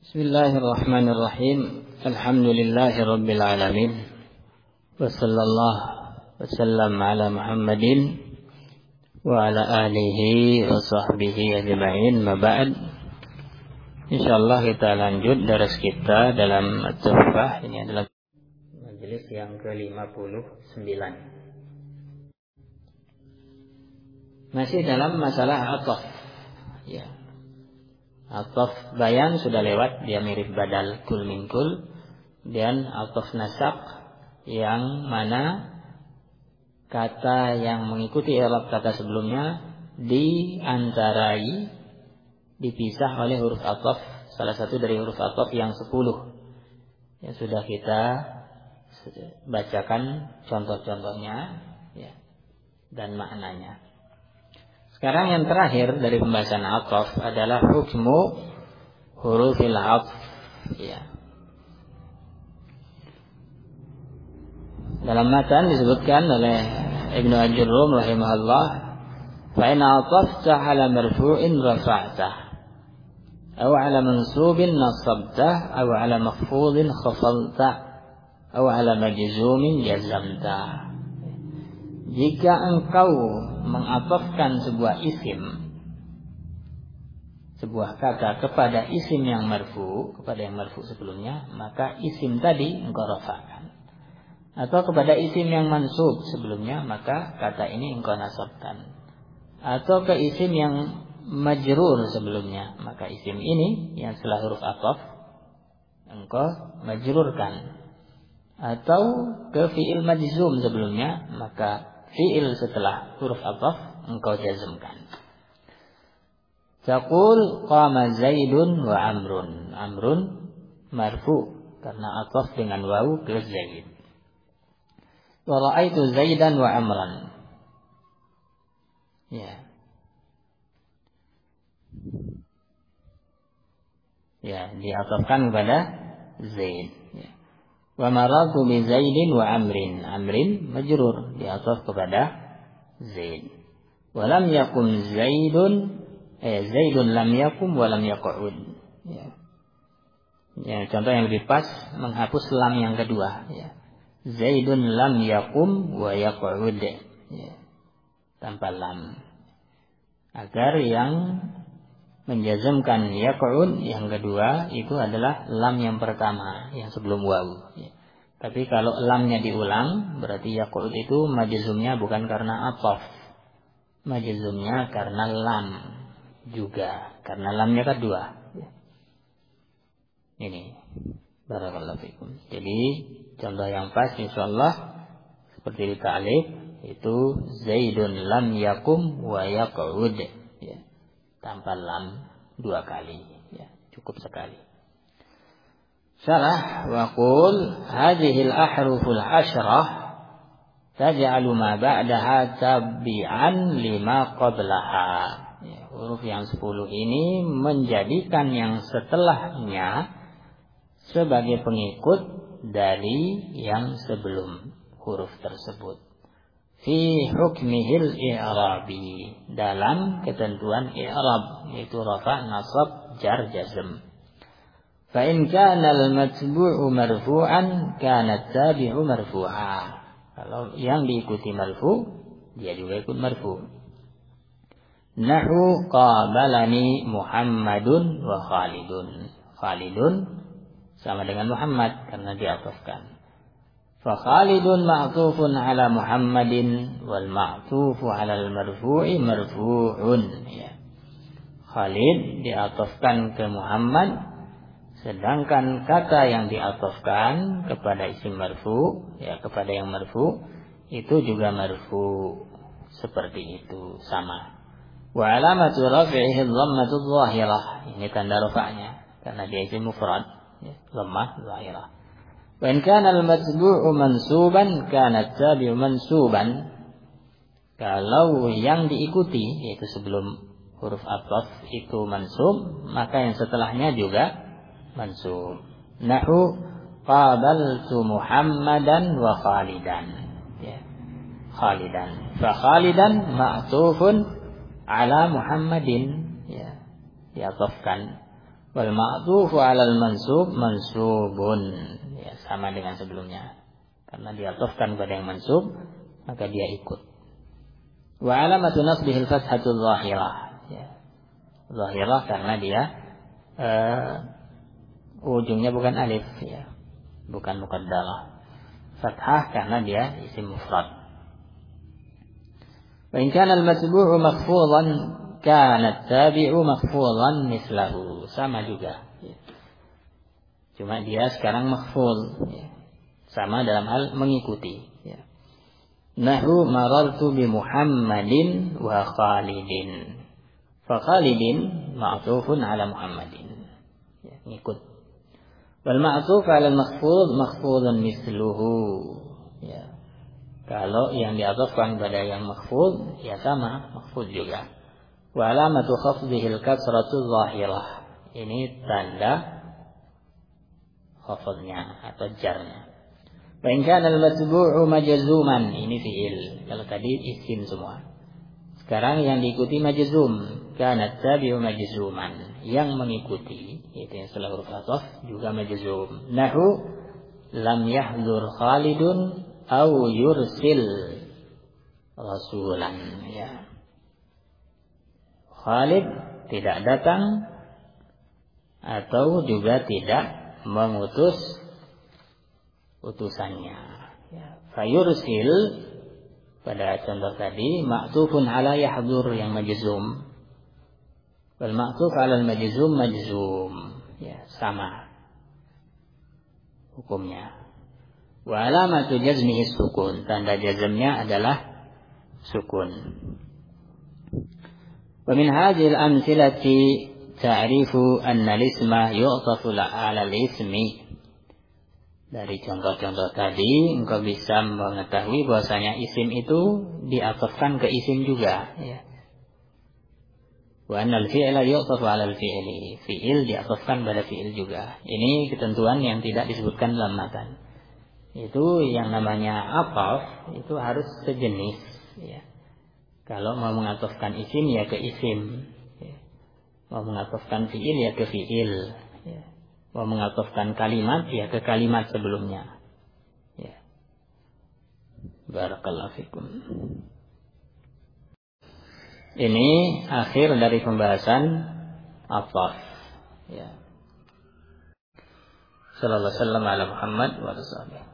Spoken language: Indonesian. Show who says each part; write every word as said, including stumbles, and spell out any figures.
Speaker 1: Bismillahirrahmanirrahim. Alhamdulillahirabbil alamin. Wassallallahu wasallam ala Muhammadin wa ala alihi wa sahbihi ajma'in. Ma ba'd. Insyaallah kita lanjut daras kita dalam At-Tuhfah. Ini adalah majelis yang ke lima puluh sembilan. Masih dalam masalah ataf. Ya. Ataf bayan sudah lewat, dia mirip badal kul min kul. Dan ataf nasaq yang mana kata yang mengikuti i'rab kata sebelumnya diantarai, dipisah oleh huruf ataf, salah satu dari huruf ataf yang sepuluh yang sudah kita bacakan contoh-contohnya ya, dan maknanya. Sekarang yang terakhir dari pembahasan ataf adalah hukmu hurufil atf ya. Dalam matan disebutkan oleh Ibnu Ajurrum rahimahullah, fa in atafta ala marfu'in rafa'tah aw ala mansubin nasabtah aw ala makhfudin khafaltah aw ala majzumin jazamtah. Jika engkau mengatafkan sebuah isim, sebuah kata kepada isim yang marfu, kepada yang marfu sebelumnya, maka isim tadi engkau rafa'kan. Atau kepada isim yang mansub sebelumnya, maka kata ini engkau nasabkan. Atau ke isim yang majrur sebelumnya, maka isim ini yang setelah huruf ataf engkau majrurkan. Atau ke fi'il majzum sebelumnya, maka fi'il setelah huruf ataf engkau jazmkan. Taqul qama Zaidun wa Amrun. Amrun marfu karena ataf dengan waw ke Zaid. Wa ra'aitu Zaidan wa Amran. Ya. Ya, diatafkan kepada Zaid. Ya. Wa maratu bi Zaidin wa Amrin. Amrin majrur, diataf kepada Zaid. Wa lam yakum Zaidun, eh Zaidun lam yakum wa lam yaq'ud. Ya. Ya, contoh yang lebih pas menghapus lam yang kedua, ya. Zaidun lam yakum wa yaq'ud. Ya. Tanpa lam. Agar yang menjazmkan yaq'ud yang kedua itu adalah lam yang pertama yang sebelum waw ya. Tapi kalau lamnya diulang berarti yaq'ud itu majzumnya bukan karena ataf, majzumnya karena lam juga, karena lamnya kedua ya. Ini barakallahu fikum. Jadi contoh yang pas insyaallah seperti di ta'lif itu Zaidun lam yakum wa yaq'ud ya. Tanpa lam dua kali ya, cukup sekali. Syarah wa qul hadhil ahruful asyrah taj'alu ma ba'daha tabi'an lima qablaha. Ya, huruf yang sepuluh ini menjadikan yang setelahnya sebagai pengikut dari yang sebelum huruf tersebut. Fi hukmihil i'rabi, dalam ketentuan i'rab yaitu rafa, nasab, jar, jazm. Fa in kana al-matbu'u marfu'an kana at-tabi'u marfu'a. Kalau yang diikuti marfu, dia juga ikut marfu. Nahu qabalani Muhammadun wa Khalidun. Khalidun sama dengan Muhammad karena diatafkan. Fa Khalidun ma'tufun ala Muhammadin wal ma'tufu ala al-marfu'i marfu'un ya. Khalid diatafkan ke Muhammad, sedangkan kata yang diatafkan kepada isim marfu ya, kepada yang marfu itu juga marfu, seperti itu sama. Wa alamatu raf'ihi dhammatu dhahirah, ini tanda rafa'nya karena dia isim mufrad ya, dhammah dhahirah. Wa in kana al-matbu'u mansuban kana at-tabi'u mansuban. Kalau yang diikuti yaitu sebelum huruf ataf itu mansub, maka yang setelahnya juga mansub. Nahu qabaltu Muhammadan wa Khalidan ya. Khalidan. Fa Khalidan ma'tufun ala Muhammadin ya, diatafkan. Wal ma'tufu 'alal mansub mansubun. Ya, sama dengan sebelumnya. Karena diatofkan pada yang mansub, maka dia ikut. Wa 'alamatu nasbihi al-fathatu dhahirah. Ya. Dhahirah karena dia uh, ujungnya bukan alif, ya. Bukan muqaddarah. Fathah karena dia isim mufrad. Wa in kana al-matbu'u makhfudan kana at-tabi'u makhfudan mislahu. Sama juga. Ya. Cuma dia sekarang makhfud. Ya. Sama dalam hal mengikuti. Ya. Nahu marartu bi Muhammadin wa Khalidin. Fa Khalidin ma'tufun ala Muhammadin. Ya, ngikut. Wal ma'tuf ala al-makhfud makhfudun misluhu. Ya. Kalau yang diatofkan pada yang makhfud, ya sama, makhfud juga. Wa alamatu khafdihi al-kasratu dhahirah. Ini tanda khafdnya atau jarnya. Wa in kana al-matbu'u majzuman, ini fi'il. Kalau tadi isim semua. Sekarang yang diikuti majzum, kana tabi'u majzuman, yang mengikuti, yaitu yang setelah huruf ataf juga majzum. Nahu lam yahdur Khalidun au yursil rasulan, ya. Khalid tidak datang atau juga tidak mengutus utusannya. Ya. Fayursil pada contoh tadi ma'tufun ala yahdur yang majzum. Wal ma'tuf ala al-majzum majzum. Ya, sama hukumnya. Wa alamatu jazmihi sukun, tanda jazmnya adalah sukun. Wa min hadhihi al-amthilati ta'rifu anna al-isma yu'tafu 'ala al-ismi. Dari contoh-contoh tadi engkau bisa mengetahui bahwasanya isim itu diatofkan ke isim juga, ya. Wa anna al-fi'la yu'tafu 'ala al-fi'li. Fi'il diatofkan pada fi'il juga. Ini ketentuan yang tidak disebutkan dalam matan. Itu yang namanya ataf itu harus sejenis, ya. Kalau mau mengatofkan isim ya ke isim, ya. Mau mengatofkan fiil ya ke fiil, ya. Mau mengatofkan kalimat ya ke kalimat sebelumnya, ya. Barakallahu fikum. Ini akhir dari pembahasan ataf, ya. Sallallahu alaihi wasallam ala Muhammad wa alihi.